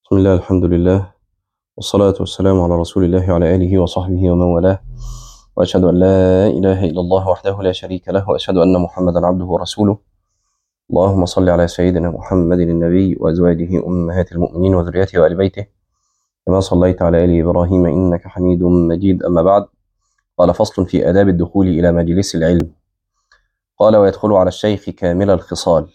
بسم الله الحمد لله والصلاة والسلام على رسول الله وعلى آله وصحبه ومن والاه، وأشهد أن لا إله إلا الله وحده لا شريك له، وأشهد أن محمدا عبده ورسوله. اللهم صل على سيدنا محمد النبي وأزواجه أمهات المؤمنين وذريته وآل بيته كما صليت على آل إبراهيم إنك حميد مجيد. أما بعد، قال: فصل في آداب الدخول إلى مجلس العلم. قال: ويدخل على الشيخ كامل الخصال.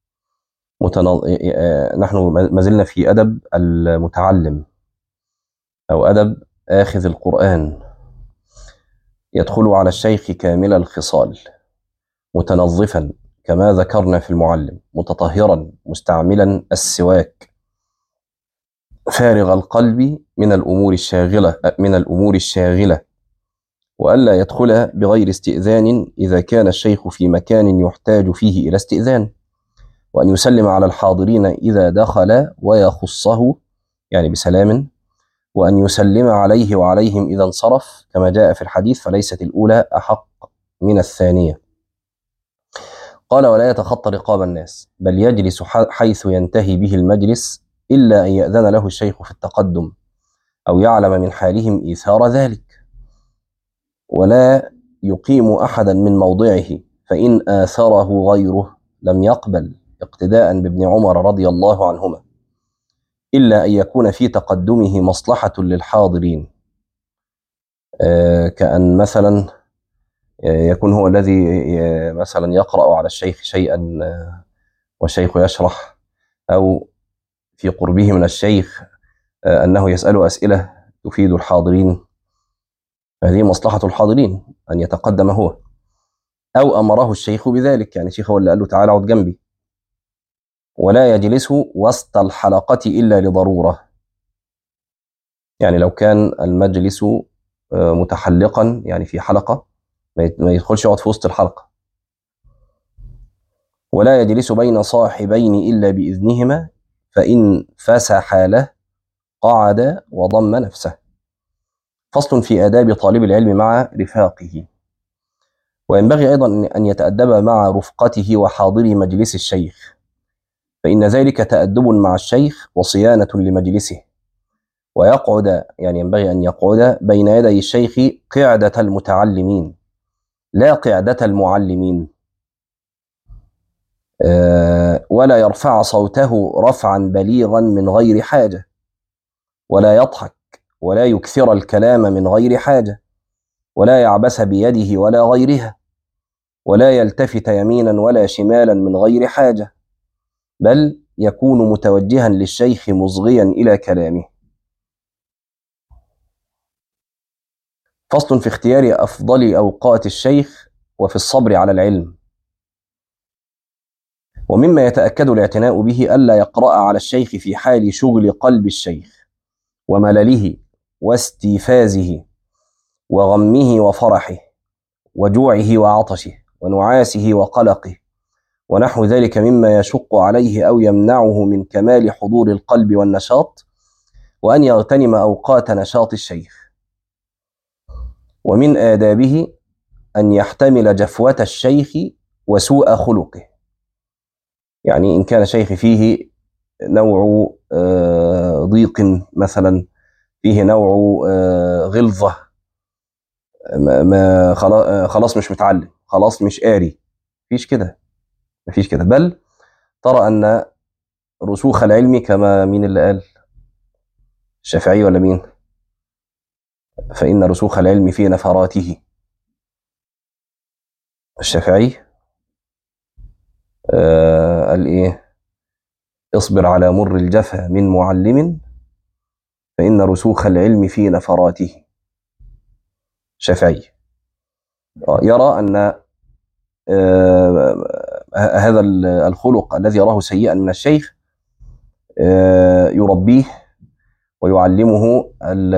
نحن ما زلنا في أدب المتعلم أو أدب آخذ القرآن. يدخل على الشيخ كامل الخصال، متنظفا كما ذكرنا في المعلم، متطهرا مستعملا السواك، فارغ القلب من الأمور الشاغلة، وألا يدخل بغير استئذان إذا كان الشيخ في مكان يحتاج فيه إلى استئذان، وأن يسلم على الحاضرين إذا دخل ويخصه يعني بسلام، وأن يسلم عليه وعليهم إذا انصرف كما جاء في الحديث، فليست الأولى أحق من الثانية. قال: ولا يتخطى رقاب الناس، بل يجلس حيث ينتهي به المجلس، إلا أن يأذن له الشيخ في التقدم أو يعلم من حالهم إيثار ذلك، ولا يقيم أحدا من موضعه، فإن آثره غيره لم يقبل، اقتداء بابن عمر رضي الله عنهما، إلا أن يكون في تقدمه مصلحة للحاضرين، كأن مثلا يكون هو الذي مثلا يقرأ على الشيخ شيئا والشيخ يشرح، أو في قربه من الشيخ أنه يسأل أسئلة تفيد الحاضرين، هذه مصلحة الحاضرين أن يتقدم هو، أو أمره الشيخ بذلك، يعني الشيخ هو اللي قال له تعالى اقعد جنبي. ولا يجلس وسط الحلقة إلا لضرورة، يعني لو كان المجلس متحلقا يعني في حلقة ما يدخلش يقعد في وسط الحلقة. ولا يجلس بين صاحبين إلا بإذنهما، فإن فسح له قعد وضم نفسه. فصل في آداب طالب العلم مع رفاقه. وينبغي أيضا أن يتأدب مع رفقته وحاضري مجلس الشيخ، فإن ذلك تأدب مع الشيخ وصيانة لمجلسه. ويقعد، يعني ينبغي أن يقعد بين يدي الشيخ قعدة المتعلمين لا قعدة المعلمين، ولا يرفع صوته رفعا بليغا من غير حاجة، ولا يضحك، ولا يكثر الكلام من غير حاجة، ولا يعبس بيده ولا غيرها، ولا يلتفت يمينا ولا شمالا من غير حاجة، بل يكون متوجها للشيخ مصغيا إلى كلامه. فصل في اختيار أفضل أوقات الشيخ وفي الصبر على العلم. ومما يتأكد الاعتناء به ألا يقرأ على الشيخ في حال شغل قلب الشيخ وملله واستيفازه وغمه وفرحه وجوعه وعطشه ونعاسه وقلقه ونحو ذلك مما يشق عليه أو يمنعه من كمال حضور القلب والنشاط، وأن يغتنم أوقات نشاط الشيخ. ومن آدابه أن يحتمل جفوة الشيخ وسوء خلقه، يعني إن كان الشيخ فيه نوع ضيق مثلا، فيه نوع غلظة، ما خلاص مش متعلم، خلاص مش قاري، مفيش كده، بل ترى أن رسوخ العلم كما مين اللي قال؟ الشافعي ولا مين؟ فإن رسوخ العلم في نفراته. الشافعي قال إيه؟ اصبر على مر الجفا من معلم، فإن رسوخ العلم في نفراته. شافعي يرى أن هذا الخلق الذي يراه سيئا من الشيخ يربيه ويعلمه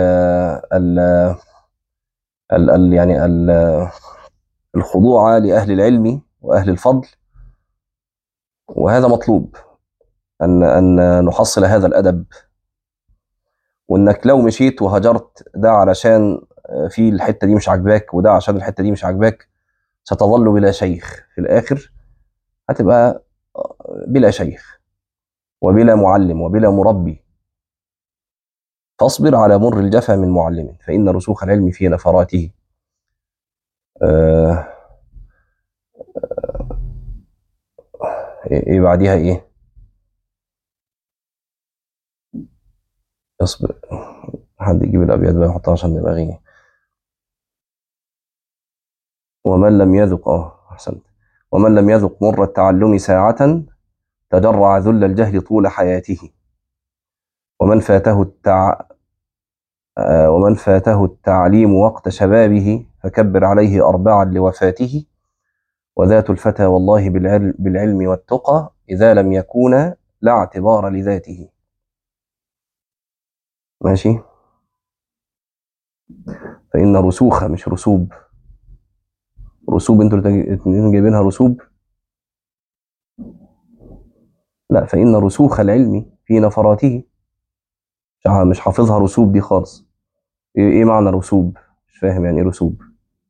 يعني الخضوع لأهل العلم وأهل الفضل، وهذا مطلوب أن نحصل هذا الأدب. وإنك لو مشيت وهجرت ده علشان في الحتة دي مش عاجباك وده عشان الحتة دي مش عاجباك، ستظل بلا شيخ في الآخر، هتبقى بلا شيخ وبلا معلم وبلا مربي. فاصبر على مر الجفا من معلم فإن رسوخ العلم في نفراته. آه إيه بعديها إيه؟ اصبر، حد يجيب الأبيات بقى يحطها عشان نبقى غني. ومن لم يذق أحسنت. ومن لم يذق مر التعلم ساعة تجرع ذل الجهل طول حياته. ومن فاته ومن فاته التعليم وقت شبابه فكبر عليه أربعا لوفاته. وذات الفتى والله بالعلم والتقى إذا لم يكون لا اعتبار لذاته. ماشي. فإن رسوخ مش رسوب. رسوب انتوا الاثنين جايبينها رسوب. لا، فإن رسوخ العلم في نفراته. مش حافظها رسوب دي خالص. إيه معنى رسوب؟ مش فاهم يعني ايه رسوب.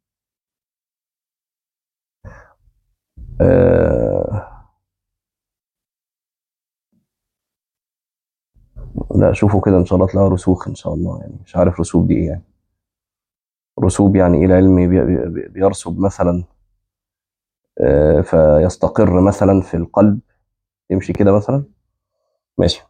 لا، شوفوا كده ان شاء الله تلاقوا رسوخ ان شاء الله. يعني مش عارف رسوب دي ايه يعني. رسوب يعني ايه؟ العلم بيرسب مثلا، فيستقر مثلا في القلب، يمشي كده مثلا. ماشي.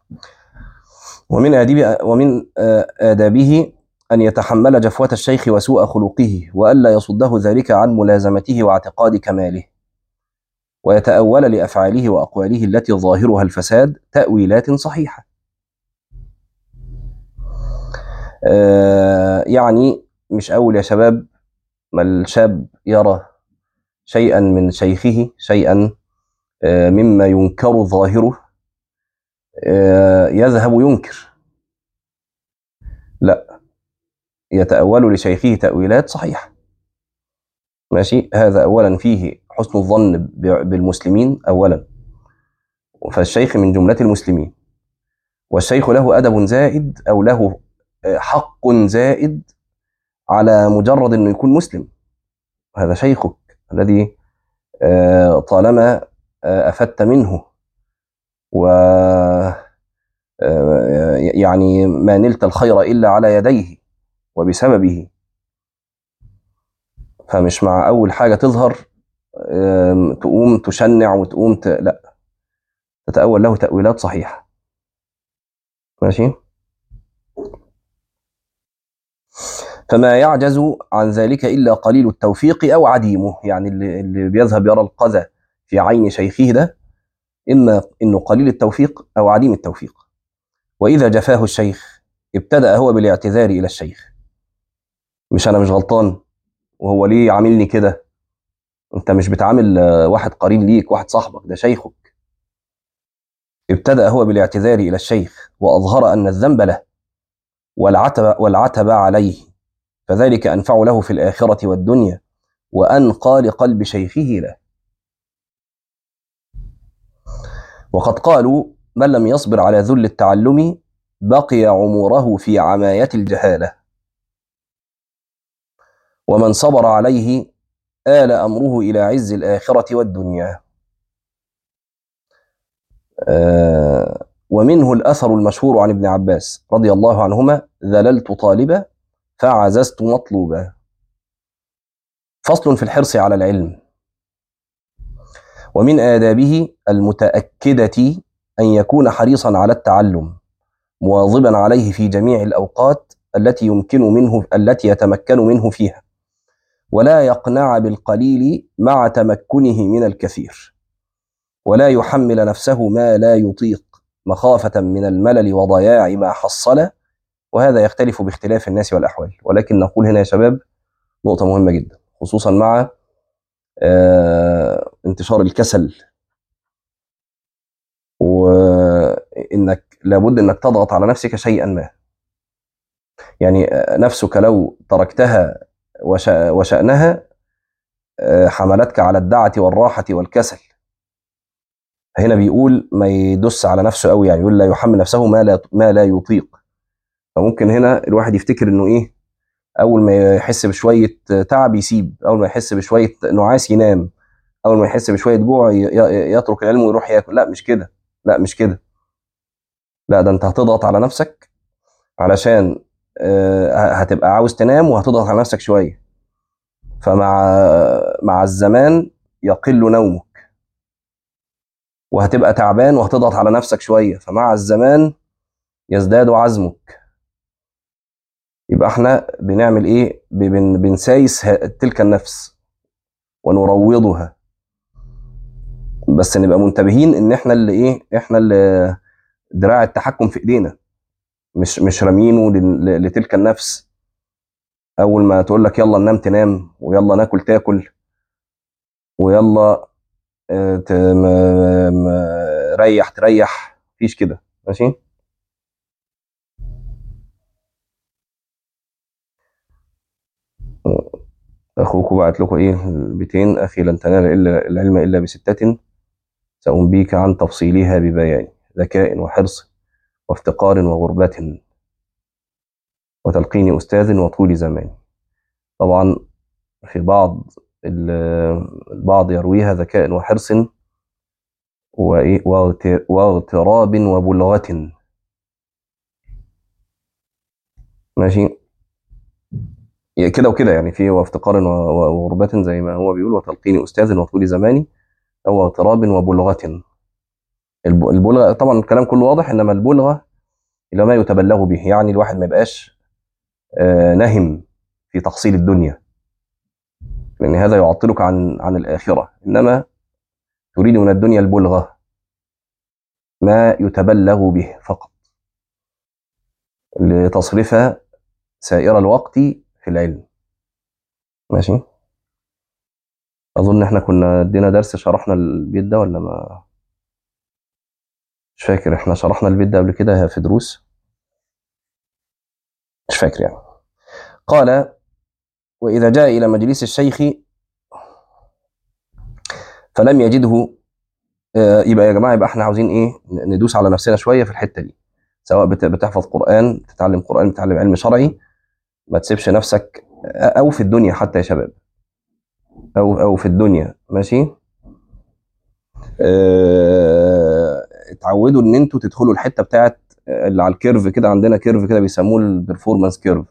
ومن آدابه أن يتحمل جفوة الشيخ وسوء خلقه وألا يصده ذلك عن ملازمته واعتقاد كماله، ويتأول لأفعاله وأقواله التي ظاهرها الفساد تأويلات صحيحة. يعني مش أول يا شباب ما الشاب يرى شيئا من شيخه، شيئا مما ينكر ظاهره، يذهب ينكر. لا، يتأول لشيخه تأويلات صحيحة. ماشي. هذا أولا فيه حسن الظن بالمسلمين أولا، فالشيخ من جملة المسلمين، والشيخ له أدب زائد أو له حق زائد على مجرد أنه يكون مسلم. هذا شيخك الذي طالما أفدت منه و يعني ما نلت الخير إلا على يديه وبسببه. فمش مع أول حاجة تظهر تقوم تشنع وتقوم لا، تتأول له تأويلات صحيحة. ماشي. فما يعجز عن ذلك إلا قليل التوفيق أو عديمه. يعني اللي بيذهب يرى القذى في عين شيخه ده إما إنه قليل التوفيق أو عديم التوفيق. وإذا جفاه الشيخ ابتدأ هو بالاعتذار إلى الشيخ. مش أنا مش غلطان، وهو ليه عاملني كده؟ أنت مش بتعامل واحد قرين ليك، واحد صاحبك، ده شيخك. ابتدأ هو بالاعتذار إلى الشيخ وأظهر أن الذنب له والعتب عليه، فذلك أنفع له في الآخرة والدنيا وأنقى لقلب شيخه له. وقد قالوا من لم يصبر على ذل التعلم بقي عمره في عماية الجهالة، ومن صبر عليه آل أمره إلى عز الآخرة والدنيا. ومنه الأثر المشهور عن ابن عباس رضي الله عنهما: ذللت طالبا فعززت مطلوبا. فصل في الحرص على العلم. ومن آدابه المتأكدة أن يكون حريصا على التعلم مواظبا عليه في جميع الأوقات التي يتمكن منه فيها، ولا يقنع بالقليل مع تمكنه من الكثير، ولا يحمل نفسه ما لا يطيق مخافة من الملل وضياع ما حصل. وهذا يختلف باختلاف الناس والأحوال، ولكن نقول هنا يا شباب نقطة مهمة جدا، خصوصا مع انتشار الكسل، وإنك لابد أنك تضغط على نفسك شيئا ما. يعني نفسك لو تركتها وشأنها حملتك على الدعة والراحة والكسل. هنا بيقول ما يدس على نفسه قوي، يعني يقول لا يحمل نفسه ما لا يطيق. فممكن هنا الواحد يفتكر انه ايه، اول ما يحس بشويه تعب يسيب، اول ما يحس بشويه نعاس ينام، اول ما يحس بشويه جوع يترك العلم ويروح ياكل. لا مش كده، لا مش كده. لا، ده انت هتضغط على نفسك علشان هتبقى عاوز تنام وهتضغط على نفسك شويه، مع الزمان يقل نومك، وهتبقى تعبان وهتضغط على نفسك شويه، فمع الزمان يزداد عزمك. يبقى احنا بنعمل ايه؟ بنسايس تلك النفس ونروضها، بس نبقى منتبهين ان احنا اللي ايه، احنا اللي دراع التحكم في ايدينا، مش رامينه لتلك النفس. اول ما تقول لك يلا ننام تنام، ويلا ناكل تاكل، ويلا ريح تريح، مفيش كده. ماشي. اخوكم بعت لكم ايه بيتين: اخي لن تنال الا العلم الا بستة، سأنبيك عن تفصيلها ببيان: ذكاء وحرص وافتقار وغربة، وتلقين أستاذ وطول زمان. طبعا في البعض يرويها ذكاء وحرص واغتراب وبلغة. ماشي كده وكده، يعني في وافتقار وغربة زي ما هو بيقول، وتلقين أستاذ وطول زمان، أو اغتراب وبلغة. البلغة طبعا الكلام كله واضح، إنما البلغة اللي ما يتبلغ به، يعني الواحد ما يبقاش نهم في تحصيل الدنيا، لأن هذا يعطلك عن الآخرة، إنما تريد من الدنيا البلغة، ما يتبلغ به فقط، لتصرف سائر الوقت في العلم. ماشي. أظن إحنا كنا ادينا درس شرحنا البيت ده ولا ما؟ مش فاكر، إحنا شرحنا البيت ده قبل كده في دروس؟ مش فاكر يعني. قال: وإذا جاء إلى مجلس الشيخ فلم يجده. يبقى يا جماعة، يبقى إحنا عاوزين إيه؟ ندوس على نفسنا شوية في الحتة دي، سواء بتحفظ قرآن، تتعلم قرآن، تتعلم علم شرعي، ما تسيبش نفسك، أو في الدنيا حتى يا شباب، أو في الدنيا. ماشي. اتعودوا ان انتوا تدخلوا الحته بتاعت اللي على الكيرف كده، عندنا كيرف كده بيسموه البرفورمانس كيرف،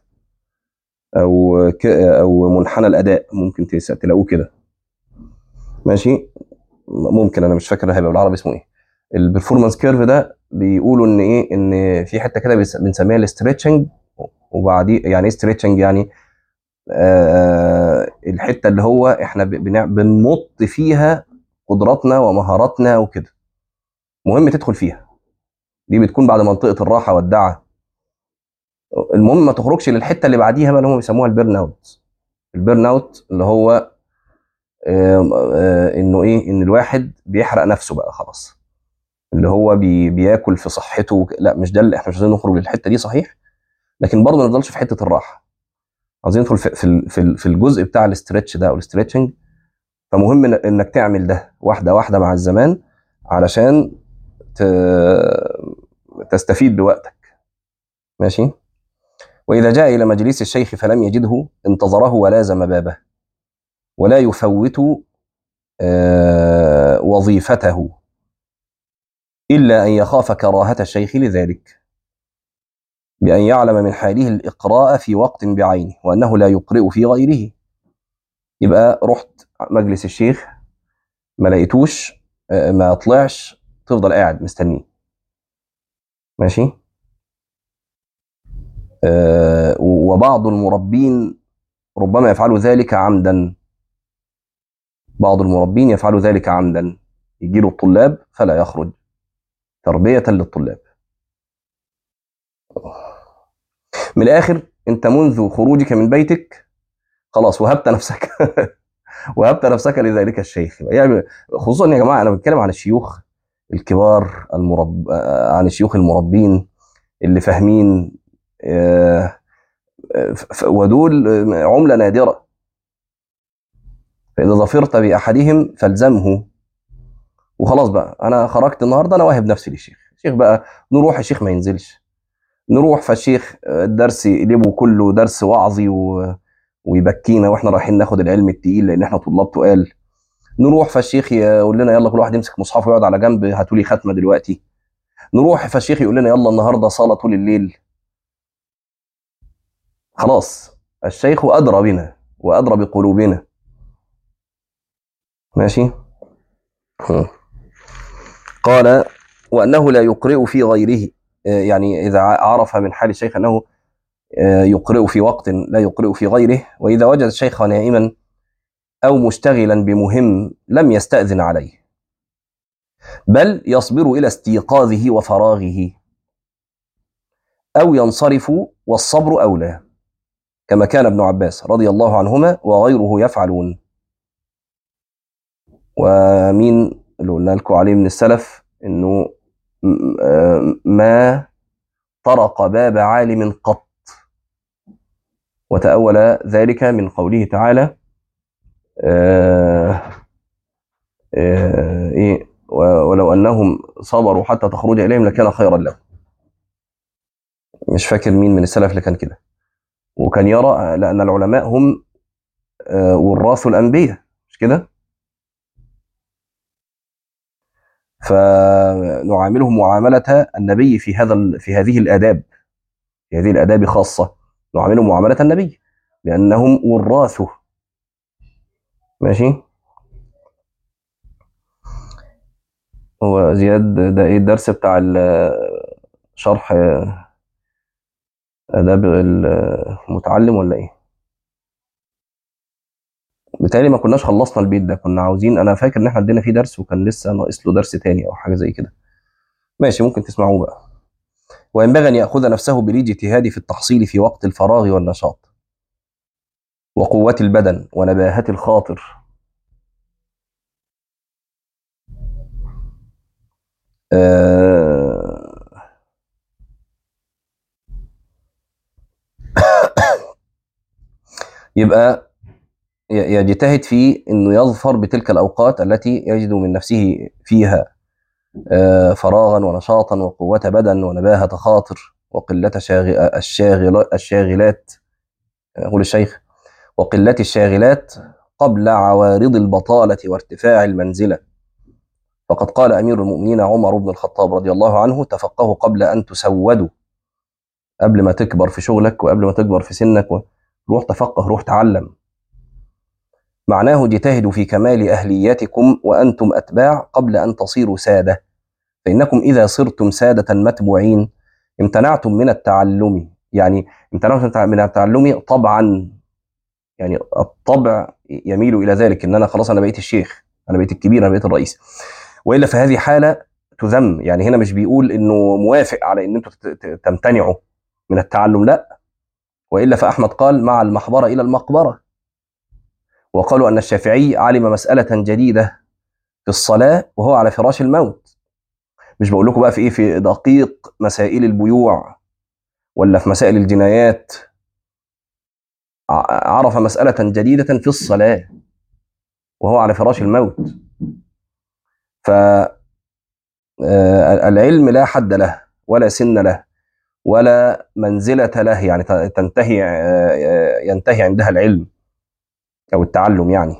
او منحنى الاداء، ممكن تلاقوه كده. ماشي. ممكن، انا مش فاكر هيبقى بالعربي اسمه ايه. البرفورمانس كيرف ده بيقولوا ان ايه، ان في حته كده بنسميها الاستريتشنج. وبعديه يعني ايه ستريتشنج؟ يعني الحته اللي هو احنا بنمط فيها قدراتنا ومهاراتنا وكده، مهم تدخل فيها. دي بتكون بعد منطقه الراحه والدعه. المهم ما تخرجش للحته اللي بعديها بقى، اللي هم بيسموها البيرن اوت. البيرن اوت اللي هو انه ايه، ان الواحد بيحرق نفسه بقى خلاص، اللي هو بياكل في صحته. لا، مش ده اللي احنا مش عايزين نخرج للحته دي، صحيح، لكن برضه ما نفضلش في حته الراحه. عايزين ندخل في الجزء بتاع الاسترتش ده او الاسترتشنج. فمهم انك تعمل ده واحده واحده مع الزمان، علشان تستفيد بوقتك. ماشي. وإذا جاء إلى مجلس الشيخ فلم يجده، انتظره ولازم بابه، ولا يفوت وظيفته، إلا أن يخاف كراهة الشيخ لذلك، بأن يعلم من حاله الإقراء في وقت بعينه، وأنه لا يقرئ في غيره. يبقى رحت مجلس الشيخ ما لقيتوش، ما طلعش، تفضل قاعد مستنيه. ماشي. وبعض المربين ربما يفعل ذلك عمدا. بعض المربين يفعل ذلك عمدا، يجي له الطلاب فلا يخرج تربية للطلاب. من الآخر، أنت منذ خروجك من بيتك خلاص وهبت نفسك وهبت نفسك لذلك الشيخ. يعني خصوصا يا جماعة، أنا بتكلم عن الشيوخ الكبار، عن الشيوخ المربين اللي فاهمين، ودول عملة نادرة. فإذا ظفرت بأحدهم فالزمه. وخلاص بقى، أنا خرجت النهاردة، أنا واهب نفسي للشيخ. الشيخ بقى نروح، الشيخ ما ينزلش، نروح فالشيخ الدرس يقلبه كله درس وعظي ويبكينا واحنا رايحين ناخد العلم التقيل، لان احنا طلاب تقال. نروح فالشيخ يقول لنا يلا كل واحد يمسك مصحفه ويقعد على جنب، هاتوا لي ختمه دلوقتي. نروح فالشيخ يقول لنا يلا النهارده صلاه طول الليل. خلاص الشيخ أدرى بنا وأدرى بقلوبنا. ماشي. قال وأنه لا يقرئ في غيره، يعني إذا عرف من حال الشيخ أنه يقرئ في وقت لا يقرئ في غيره، وإذا وجد الشيخ نائما أو مشتغلا بمهم لم يستأذن عليه، بل يصبر إلى استيقاظه وفراغه أو ينصرف، والصبر أولى، كما كان ابن عباس رضي الله عنهما وغيره يفعلون. ومين اللي قلنا لكم عليه من السلف إنه ما طرق باب عالم قط، وتأول ذلك من قوله تعالى إيه ولو أنهم صبروا حتى تخرج إليهم لكان خيرا لهم. مش فاكر مين من السلف اللي كان كده، وكان يرى لأن العلماء هم وراث الأنبياء، مش كده؟ فنعاملهم معاملة النبي في هذه الآداب، في هذه الآداب خاصة نعاملهم معاملة النبي لأنهم وراثه. ماشي. هو زياد ده ايه الدرس بتاع شرح آداب المتعلم ولا ايه؟ بالتالي ما كناش خلصنا البيت ده، كنا عاوزين، انا فاكر ان احنا عندنا فيه درس وكان لسه ناقص له درس تاني او حاجه زي كده. ماشي، ممكن تسمعوه بقى. وينبغي ان ياخذ نفسه بالاجتهاد في التحصيل في وقت الفراغ والنشاط وقوة البدن ونباهة الخاطر. يبقى يجتهد في انه يظفر بتلك الاوقات التي يجد من نفسه فيها فراغا ونشاطا وقوة بدن ونباهة خاطر وقلة الشاغلات، يقول الشيخ، وقلة الشاغلات قبل عوارض البطالة وارتفاع المنزلة. فقد قال أمير المؤمنين عمر بن الخطاب رضي الله عنه: تفقهوا قبل أن تسودوا. قبل ما تكبر في شغلك وقبل ما تكبر في سنك روح تفقه، روح تعلم. معناه اجتهدوا في كمال أهليتكم وأنتم أتباع قبل أن تصيروا سادة، فإنكم إذا صرتم سادة متبوعين امتنعتم من التعلم. يعني امتنعتم من التعلم طبعا، يعني الطبع يميل إلى ذلك، إن أنا خلاص أنا بقيت الشيخ، أنا بقيت الكبير، أنا بقيت الرئيس. وإلا فهذه حالة تذم. يعني هنا مش بيقول إنه موافق على إن أنتم تمتنعوا من التعلم، لا. وإلا فأحمد قال: مع المحبرة إلى المقبرة. وقالوا أن الشافعي علم مسألة جديدة في الصلاة وهو على فراش الموت. مش بقول لكم بقى في إيه، في دقيق مسائل البيوع ولا في مسائل الجنايات، عرف مسألة جديدة في الصلاة وهو على فراش الموت. فالعلم لا حد له ولا سن له ولا منزلة له، يعني تنتهي ينتهي عندها العلم أو التعلم يعني.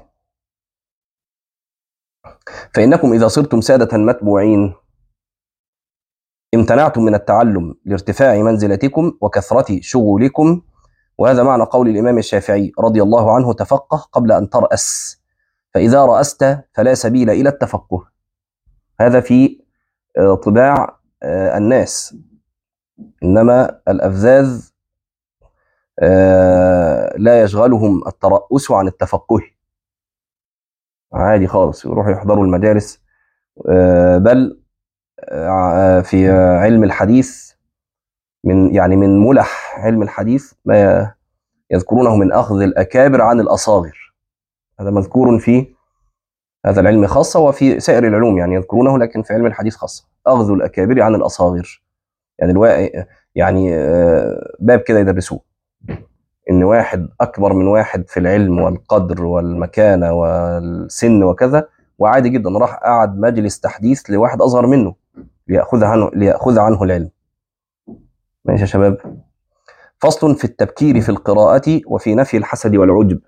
فإنكم إذا صرتم سادة متبوعين امتنعتم من التعلم لارتفاع منزلتكم وكثرة شغلكم. وهذا معنى قول الإمام الشافعي رضي الله عنه: تفقه قبل أن ترأس، فإذا رأست فلا سبيل إلى التفقه. هذا في طباع الناس، إنما الأفذاذ لا يشغلهم الترأس عن التفقه، عادي خالص يروحوا يحضروا المجالس. بل في علم الحديث من ملح علم الحديث ما يذكرونه من أخذ الأكابر عن الأصاغر. هذا مذكور في هذا العلم خاصة، وفي سائر العلوم يعني يذكرونه، لكن في علم الحديث خاصة أخذ الأكابر عن الأصاغر. يعني باب كده يدرسوه، إن واحد أكبر من واحد في العلم والقدر والمكانة والسن وكذا، وعادي جدا راح قعد مجلس تحديث لواحد أصغر منه ليأخذ عنه العلم. ماشي يا شباب. فصل في التبكير في القراءة وفي نفي الحسد والعجب.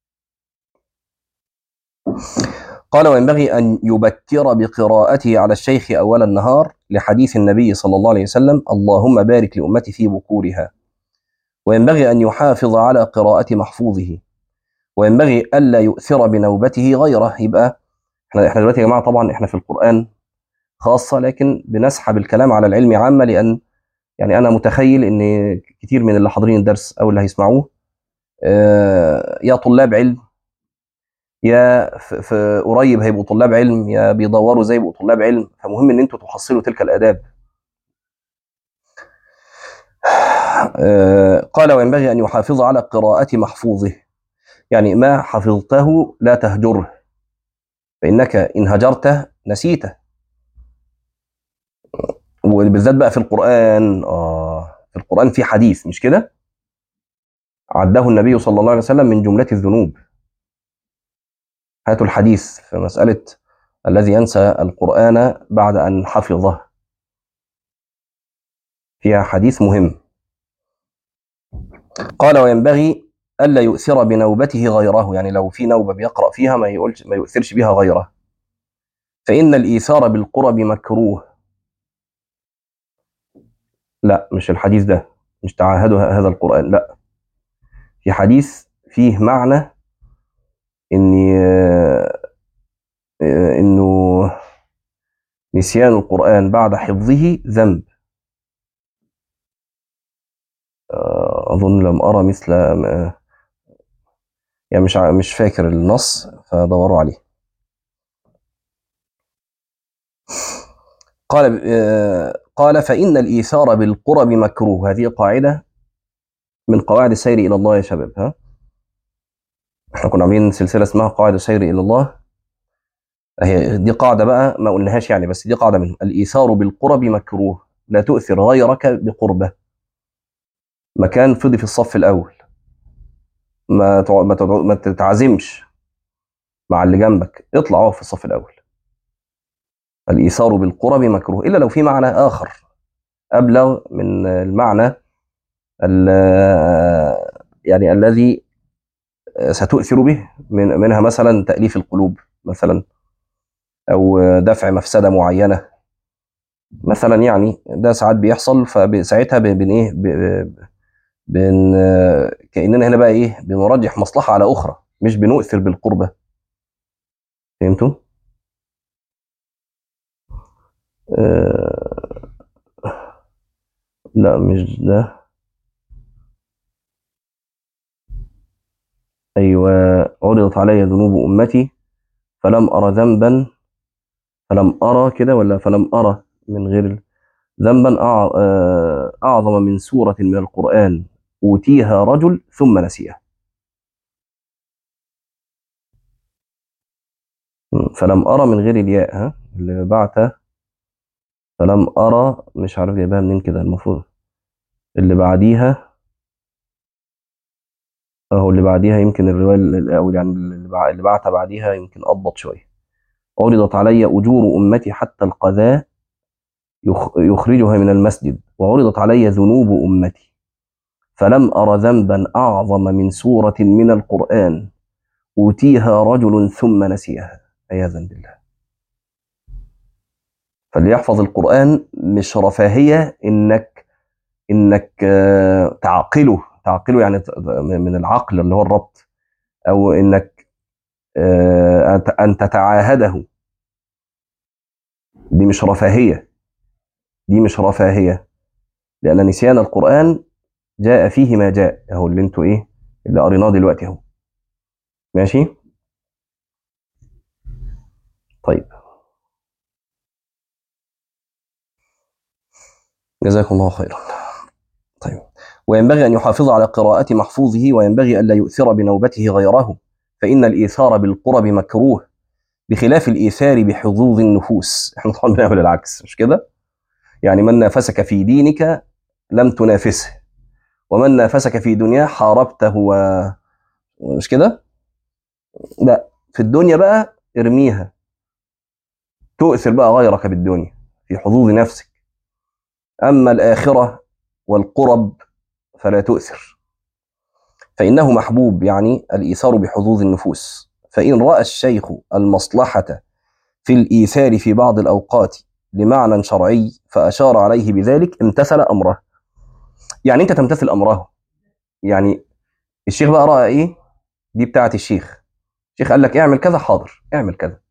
قال: وينبغي أن يبكر بقراءته على الشيخ أول النهار لحديث النبي صلى الله عليه وسلم: اللهم بارك لأمتي في بكورها. وينبغي أن يحافظ على قراءة محفوظه، وينبغي ألا يؤثر بنوبته غيره. يبقى احنا دلوقتي يا جماعة طبعا احنا في القرآن خاصة، لكن بنسحب الكلام على العلم عامة، لأن يعني أنا متخيل إن كتير من اللي حاضرين الدرس أو اللي هيسمعوه يا طلاب علم، يا في قريب هيبقوا طلاب علم، يا بيدوروا زي يبقوا طلاب علم. فمهم إن أنتوا تحصلوا تلك الآداب. قال وينبغي أن يحافظ على قراءة محفوظه، يعني ما حفظته لا تهجره، فإنك إن هجرته نسيته. وبالذات بقى في القرآن، في القرآن في حديث مش كده عده النبي صلى الله عليه وسلم من جملة الذنوب. هاتوا الحديث في مسألة الذي ينسى القرآن بعد أن حفظه، فيها حديث مهم. قال وينبغي ألا يؤثر بنوبته غيره، يعني لو في نوبة بيقرأ فيها ما يؤثرش بها غيره، فإن الإيثار بالقرب مكروه. لا مش الحديث ده، مش تعاهدوا هذا القرآن، لا، في حديث فيه معنى إنه نسيان القرآن بعد حفظه ذنب. أظن لم أرى مثل يعني مش فاكر النص، فدوروا عليه. قال فإن الإيثار بالقرب مكروه. هذه قاعدة من قواعد السير إلى الله يا شباب. ها، احنا كنا عاملين سلسلة اسمها قواعد السير إلى الله، هي دي قاعدة بقى ما قلناهاش يعني، بس دي قاعدة منهم. الإيثار بالقرب مكروه، لا تؤثر غيرك بقربه. مكان فضي في الصف الأول، ما تتعزمش مع اللي جنبك، اطلع اقف في الصف الأول. الإيثار بالقرب مكروه، إلا لو في معنى آخر أبلغ من المعنى يعني الذي ستؤثر به، منها مثلا تأليف القلوب مثلا، أو دفع مفسدة معينة مثلا. يعني ده ساعات بيحصل، فساعتها بن إيه بن كأننا هنا بقى إيه بنرجح مصلحة على أخرى، مش بنؤثر بالقربة. فهمتوا؟ لا مش ده. أيوة، عرضت علي ذنوب أمتي فلم أرى ذنبا، فلم أرى كده ولا فلم أرى من غير ذنبا أعظم من سورة من القرآن أوتيها رجل ثم نسيها. فلم أرى من غير الياء، ها اللي بعتها فلم أرى، مش عارف جايبها منين كده. المفروض اللي بعديها أهو، اللي بعديها يمكن الرواية أو يعني اللي بعتها بعديها يمكن أضبط شوية. عرضت علي أجور أمتي حتى القذاة يخرجها من المسجد، وعرضت علي ذنوب أمتي فلم أر ذنبا أعظم من سورة من القرآن أوتيها رجل ثم نسيها، عياذا بالله. فليحفظ القرآن مش رفاهية إنك تعقله يعني من العقل اللي هو الربط، أو إنك أن تتعاهده. دي مش رفاهية، دي مش رفاهية، لأن نسيان القرآن جاء فيه ما جاء اهو، اللي انتوا ايه اللي قريناه دلوقتي اهو. ماشي طيب، جزاكم الله خيرا. طيب، وينبغي أن يحافظ على قراءة محفوظه، وينبغي ألا يؤثر بنوبته غيره، فإن الإيثار بالقرب مكروه، بخلاف الإيثار بحظوظ النفوس. احنا طبعا بنعمل العكس مش كده؟ يعني من نافسك في دينك لم تنافسه، ومن نافسك في دنياه حاربته مش كده؟ لا، في الدنيا بقى ارميها، تؤثر بقى غيرك بالدنيا في حظوظ نفسك. أما الآخرة والقرب فلا تؤثر، فإنه محبوب، يعني الإيثار بحظوظ النفوس. فإن رأى الشيخ المصلحة في الإيثار في بعض الأوقات لمعنى شرعي فأشار عليه بذلك امتثل أمره. يعني أنت تمتثل أمره، يعني الشيخ بقى رأى ايه، دي بتاعه الشيخ. الشيخ قال لك اعمل كذا، حاضر اعمل كذا.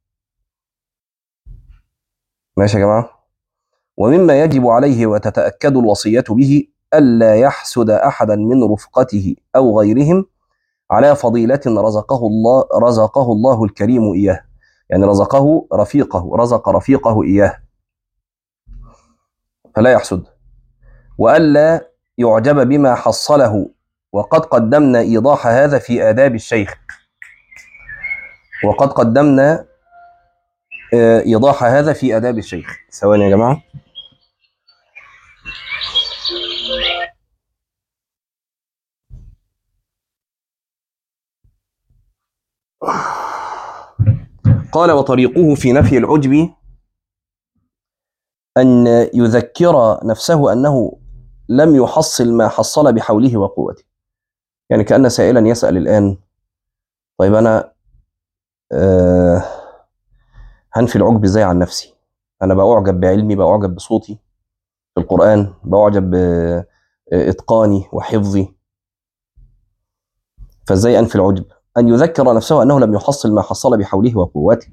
ماشي يا جماعه. ومما يجب عليه وتتأكد الوصية به ألا يحسد أحدا من رفقته أو غيرهم على فضيلة رزقه الله الكريم إياه. يعني رزق رفيقه إياه، فلا يحسد. وألا يعجب بما حصله، وقد قدمنا إيضاح هذا في آداب الشيخ. وقد قدمنا إيضاح هذا في آداب الشيخ. ثواني يا جماعة. قال: وطريقه في نفي العجب أن يذكر نفسه أنه لم يحصل ما حصل بحوله وقوته. يعني كأن سائلا يسأل الآن: طيب أنا هنفي العجب إزاي عن نفسي؟ أنا بأعجب بعلمي، بأعجب بصوتي في القرآن، بأعجب بإتقاني وحفظي، فإزاي أنفي العجب؟ أن يذكر نفسه أنه لم يحصل ما حصل بحوله وقوته،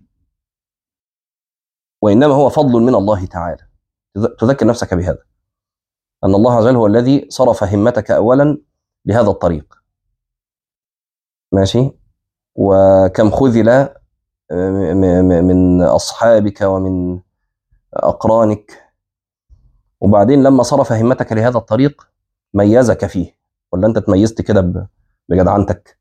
وإنما هو فضل من الله تعالى. تذكر نفسك بهذا، أن الله عز وجل هو الذي صرف همتك أولا لهذا الطريق. ماشي. وكم خذل من أصحابك ومن أقرانك، وبعدين لما صرف همتك لهذا الطريق ميزك فيه، ولا أنت تميزت كده بجدعنتك؟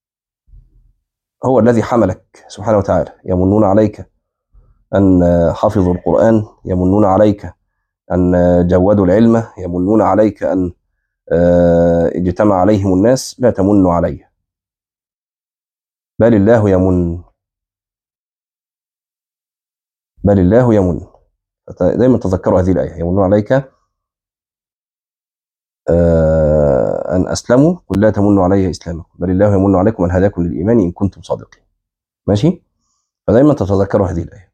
هو الذي حملك سبحانه وتعالى. يمنون عليك أن حفظوا القرآن، يمنون عليك أن جودوا العلم، يمنون عليك أن اجتمع عليهم الناس. لا تمنوا علي، بل الله يمن، بل الله يمن. دائما تذكروا هذه الآية: يمنون عليك أن أسلموا، قل لا تمنوا علي إسلامكم، بل الله يمن عليكم أن هداكم للإيمان إن كنتم صادقين. ماشي. فدائما تتذكروا هذه الآية.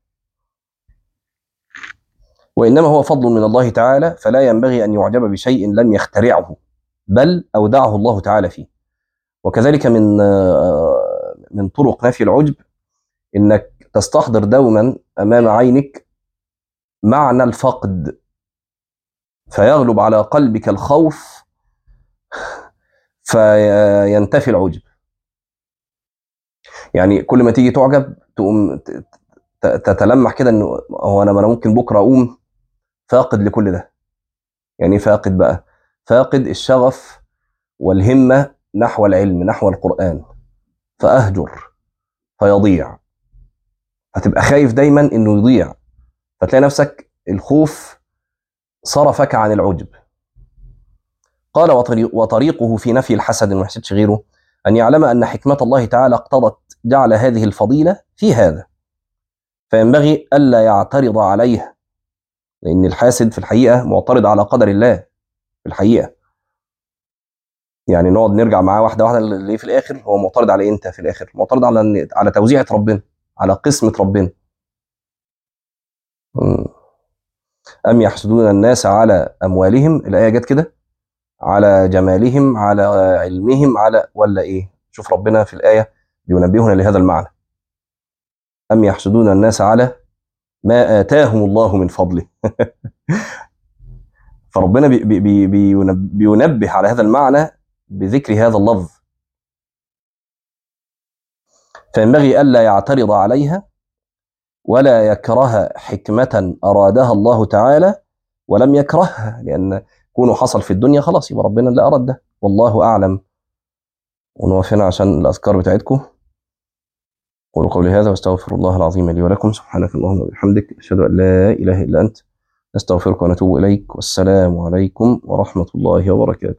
وإنما هو فضل من الله تعالى، فلا ينبغي أن يعجب بشيء لم يخترعه، بل أودعه الله تعالى فيه. وكذلك من طرق نفي العجب إنك تستحضر دوما أمام عينك معنى الفقد، فيغلب على قلبك الخوف فينتفي العجب. يعني كل ما تيجي تعجب تقوم تتلمح كده انه هو انا ممكن بكره اقوم فاقد لكل ده. يعني فاقد بقى، فاقد الشغف والهمه نحو العلم، نحو القرآن، فاهجر فيضيع. فتبقى خايف دايما انه يضيع، فتلاقي نفسك الخوف صرفك عن العجب. قال: وطريقه في نفي الحسد، ما يحسدش غيره، أن يعلم أن حكمة الله تعالى اقتضت جعل هذه الفضيلة في هذا، فينبغي ألا يعترض عليها، لأن الحاسد في الحقيقة معترض على قدر الله في الحقيقة. يعني نقعد نرجع معاه واحدة واحدة، اللي في الآخر هو معترض على أنت في الآخر معترض على توزيعة ربنا، على قسمة ربنا. أم يحسدون الناس على أموالهم، الآية جت كده، على جمالهم، على علمهم، على ولا إيه؟ شوف ربنا في الآية بينبهنا لهذا المعنى: أم يحسدون الناس على ما آتاهم الله من فضله. فربنا بينبه على هذا المعنى بذكر هذا اللفظ. فينبغي ألا يعترض عليها ولا يكره حكمة أرادها الله تعالى ولم يكرهها، لأن كونه حصل في الدنيا خلاص يبقى ربنا اللي أراد ده. والله أعلم. ونوقف هنا عشان الأذكار بتاعتكم. قولوا قولي هذا واستغفر الله العظيم لي ولكم. سبحانك اللهم وبحمدك، أشهد أن لا إله إلا أنت، نستغفرك ونتوب إليك. والسلام عليكم ورحمة الله وبركاته.